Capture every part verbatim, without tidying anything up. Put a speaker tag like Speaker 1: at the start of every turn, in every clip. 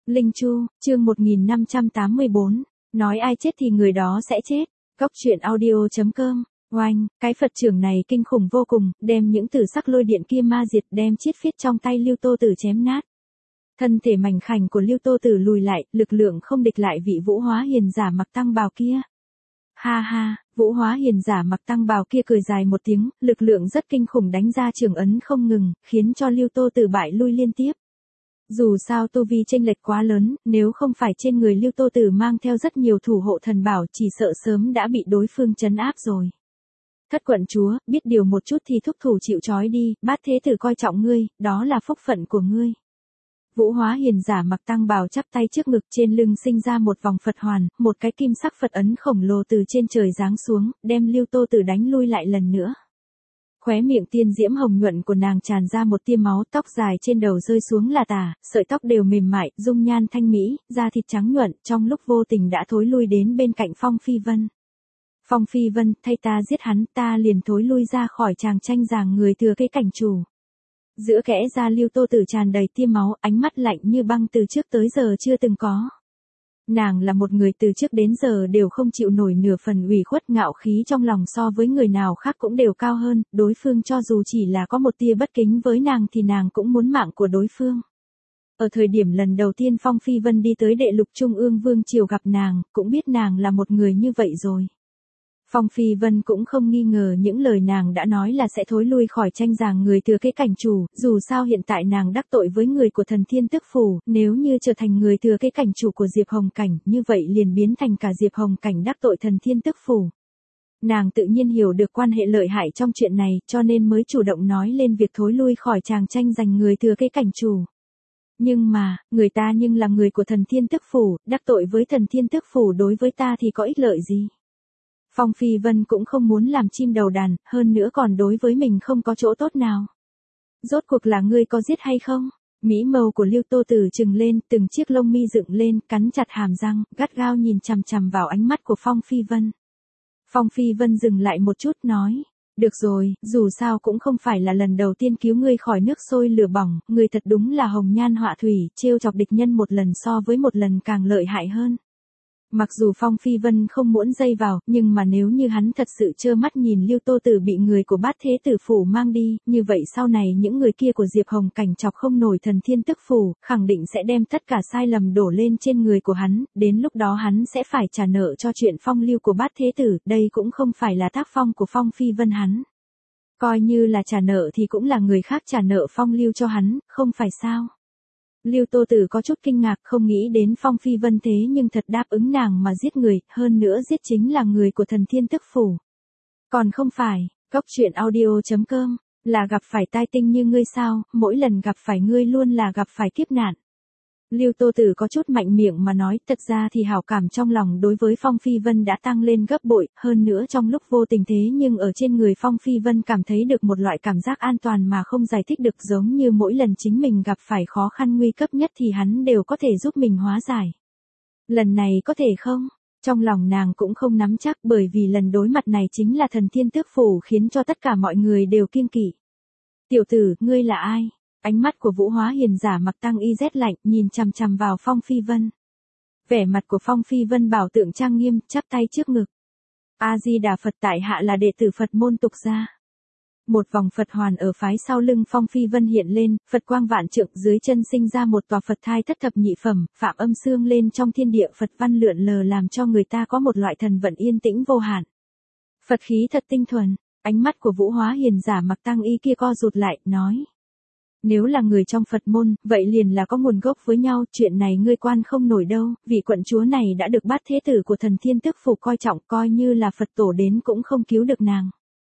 Speaker 1: Linh Chu, chương một nghìn năm trăm tám mươi bốn, nói ai chết thì người đó sẽ chết. Góc truyện audio chấm com. Oanh, cái Phật trưởng này kinh khủng vô cùng, đem những tử sắc lôi điện kia ma diệt, đem chiết phiết trong tay Lưu Tô Tử chém nát. Thân thể mảnh khảnh của Lưu Tô Tử lùi lại, lực lượng không địch lại vị Vũ Hóa Hiền giả mặc tăng bào kia. Ha ha, Vũ Hóa Hiền giả mặc tăng bào kia cười dài một tiếng, lực lượng rất kinh khủng đánh ra trường ấn không ngừng, khiến cho Lưu Tô Tử bại lui liên tiếp. Dù sao tu vi chênh lệch quá lớn, nếu không phải trên người Lưu Tô Tử mang theo rất nhiều thủ hộ thần bảo, chỉ sợ sớm đã bị đối phương trấn áp rồi. Thất quận chúa, biết điều một chút thì thúc thủ chịu trói đi, Bát Thế Tử coi trọng ngươi, đó là phúc phận của ngươi. Vũ Hóa Hiền giả mặc tăng bào chắp tay trước ngực, trên lưng sinh ra một vòng Phật hoàn, một cái kim sắc Phật ấn khổng lồ từ trên trời giáng xuống, đem Lưu Tô Tử đánh lui lại lần nữa. Khóe miệng tiên diễm hồng nhuận của nàng tràn ra một tia máu, tóc dài trên đầu rơi xuống là tả, sợi tóc đều mềm mại, dung nhan thanh mỹ, da thịt trắng nhuận, trong lúc vô tình đã thối lui đến bên cạnh Phong Phi Vân. Phong Phi Vân, thay ta giết hắn, ta liền thối lui ra khỏi tràng tranh giảng người thừa kế cảnh chủ. Giữa kẽ da Lưu Tô Tử tràn đầy tia máu, ánh mắt lạnh như băng từ trước tới giờ chưa từng có. Nàng là một người từ trước đến giờ đều không chịu nổi nửa phần ủy khuất, ngạo khí trong lòng so với người nào khác cũng đều cao hơn, đối phương cho dù chỉ là có một tia bất kính với nàng thì nàng cũng muốn mạng của đối phương. Ở thời điểm lần đầu tiên Phong Phi Vân đi tới Đệ Lục Trung ương Vương triều gặp nàng, cũng biết nàng là một người như vậy rồi. Phong Phi Vân cũng không nghi ngờ những lời nàng đã nói là sẽ thối lui khỏi tranh giảng người thừa kế cảnh chủ, dù sao hiện tại nàng đắc tội với người của Thần Thiên Tức Phủ, nếu như trở thành người thừa kế cảnh chủ của Diệp Hồng Cảnh, như vậy liền biến thành cả Diệp Hồng Cảnh đắc tội Thần Thiên Tức Phủ. Nàng tự nhiên hiểu được quan hệ lợi hại trong chuyện này, cho nên mới chủ động nói lên việc thối lui khỏi tràng tranh giành người thừa kế cảnh chủ. Nhưng mà, người ta nhưng là người của Thần Thiên Tức Phủ, đắc tội với Thần Thiên Tức Phủ đối với ta thì có ích lợi gì? Phong Phi Vân cũng không muốn làm chim đầu đàn, hơn nữa còn đối với mình không có chỗ tốt nào. Rốt cuộc là ngươi có giết hay không? Mỹ mâu của Lưu Tô Tử trừng lên, từng chiếc lông mi dựng lên, cắn chặt hàm răng, gắt gao nhìn chằm chằm vào ánh mắt của Phong Phi Vân. Phong Phi Vân dừng lại một chút nói, được rồi, dù sao cũng không phải là lần đầu tiên cứu ngươi khỏi nước sôi lửa bỏng, ngươi thật đúng là hồng nhan họa thủy, trêu chọc địch nhân một lần so với một lần càng lợi hại hơn. Mặc dù Phong Phi Vân không muốn dây vào, nhưng mà nếu như hắn thật sự trơ mắt nhìn Lưu Tô Tử bị người của Bát Thế Tử Phủ mang đi, như vậy sau này những người kia của Diệp Hồng Cảnh chọc không nổi Thần Thiên Tức Phủ, khẳng định sẽ đem tất cả sai lầm đổ lên trên người của hắn, đến lúc đó hắn sẽ phải trả nợ cho chuyện phong lưu của Bát Thế Tử, đây cũng không phải là tác phong của Phong Phi Vân hắn. Coi như là trả nợ thì cũng là người khác trả nợ phong lưu cho hắn, không phải sao? Lưu Tô Tử có chút kinh ngạc, không nghĩ đến Phong Phi Vân thế nhưng thật đáp ứng nàng mà giết người, hơn nữa giết chính là người của Thần Thiên Tức Phủ. Còn không phải, góc truyện audio chấm com, là gặp phải tai tinh như ngươi sao, mỗi lần gặp phải ngươi luôn là gặp phải kiếp nạn. Lưu Tô Tử có chút mạnh miệng mà nói, thật ra thì hảo cảm trong lòng đối với Phong Phi Vân đã tăng lên gấp bội, hơn nữa trong lúc vô tình thế nhưng ở trên người Phong Phi Vân cảm thấy được một loại cảm giác an toàn mà không giải thích được, giống như mỗi lần chính mình gặp phải khó khăn nguy cấp nhất thì hắn đều có thể giúp mình hóa giải. Lần này có thể không? Trong lòng nàng cũng không nắm chắc, bởi vì lần đối mặt này chính là Thần Thiên Tước Phủ khiến cho tất cả mọi người đều kiêng kỵ. Tiểu tử, ngươi là ai? Ánh mắt của Vũ Hóa Hiền giả mặc tăng y rét lạnh, nhìn chằm chằm vào Phong Phi Vân. Vẻ mặt của Phong Phi Vân bảo tượng trang nghiêm, chắp tay trước ngực. A Di Đà Phật, tại hạ là đệ tử Phật môn Tục gia. Một vòng Phật hoàn ở phái sau lưng Phong Phi Vân hiện lên, Phật quang vạn trượng, dưới chân sinh ra một tòa Phật thai thất thập nhị phẩm, phạm âm xương lên trong thiên địa, Phật văn lượn lờ làm cho người ta có một loại thần vận yên tĩnh vô hạn. Phật khí thật tinh thuần. Ánh mắt của Vũ Hóa Hiền giả mặc tăng y kia co rụt lại, nói. Nếu là người trong Phật môn, vậy liền là có nguồn gốc với nhau, chuyện này ngươi quan không nổi đâu, vị quận chúa này đã được Bát Thế Tử của Thần Thiên Tức Phủ coi trọng, coi như là Phật tổ đến cũng không cứu được nàng.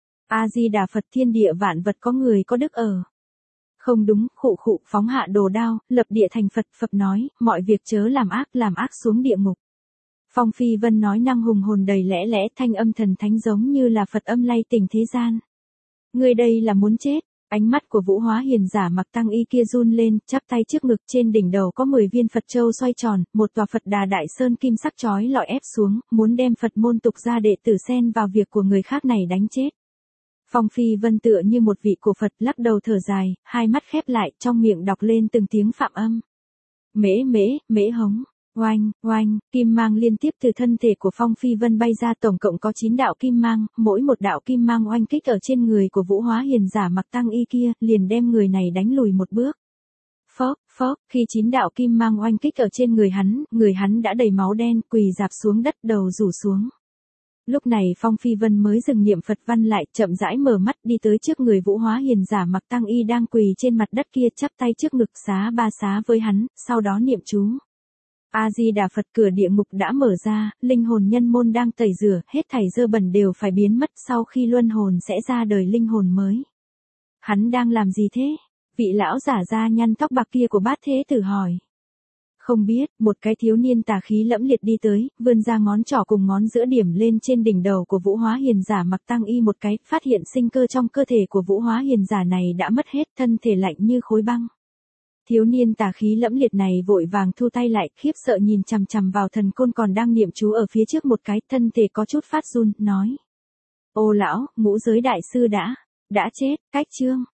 Speaker 1: A Di Đà Phật, thiên địa vạn vật có người có đức ở. Không đúng, khụ khụ, phóng hạ đồ đao, lập địa thành Phật, Phật nói, mọi việc chớ làm ác, làm ác xuống địa ngục. Phong Phi Vân nói năng hùng hồn đầy lẽ lẽ, thanh âm thần thánh giống như là Phật âm lay tỉnh thế gian. Ngươi đây là muốn chết. Ánh mắt của Vũ Hóa Hiền giả mặc tăng y kia run lên, chắp tay trước ngực, trên đỉnh đầu có mười viên Phật châu xoay tròn, một tòa Phật Đà Đại Sơn kim sắc chói lọi ép xuống, muốn đem Phật môn Tục gia đệ tử xen vào việc của người khác này đánh chết. Phong Phi Vân tựa như một vị cổ Phật, lắc đầu thở dài, hai mắt khép lại, trong miệng đọc lên từng tiếng phạm âm. Mễ mễ, mễ hống. Oanh, oanh, kim mang liên tiếp từ thân thể của Phong Phi Vân bay ra, tổng cộng có chín đạo kim mang, mỗi một đạo kim mang oanh kích ở trên người của Vũ Hóa Hiền giả mặc tăng y kia, liền đem người này đánh lùi một bước. Phốc, phốc, khi chín đạo kim mang oanh kích ở trên người hắn, người hắn đã đầy máu đen, quỳ rạp xuống đất, đầu rủ xuống. Lúc này Phong Phi Vân mới dừng niệm Phật văn lại, chậm rãi mở mắt đi tới trước người Vũ Hóa Hiền giả mặc tăng y đang quỳ trên mặt đất kia, chắp tay trước ngực xá ba xá với hắn, sau đó niệm chú. A-di-đà Phật. Cửa địa ngục đã mở ra, linh hồn nhân môn đang tẩy rửa, hết thảy dơ bẩn đều phải biến mất, sau khi luân hồn sẽ ra đời linh hồn mới. Hắn đang làm gì thế? Vị lão giả da nhăn tóc bạc kia của Bát Thế Tử hỏi. Không biết, một cái thiếu niên tà khí lẫm liệt đi tới, vươn ra ngón trỏ cùng ngón giữa điểm lên trên đỉnh đầu của Vũ Hóa Hiền giả mặc tăng y một cái, phát hiện sinh cơ trong cơ thể của Vũ Hóa Hiền giả này đã mất hết, thân thể lạnh như khối băng. Thiếu niên tà khí lẫm liệt này vội vàng thu tay lại, khiếp sợ nhìn chằm chằm vào thần côn còn đang niệm chú ở phía trước một cái, thân thể có chút phát run, nói. Ô lão, ngũ giới đại sư đã, đã chết, cách chương.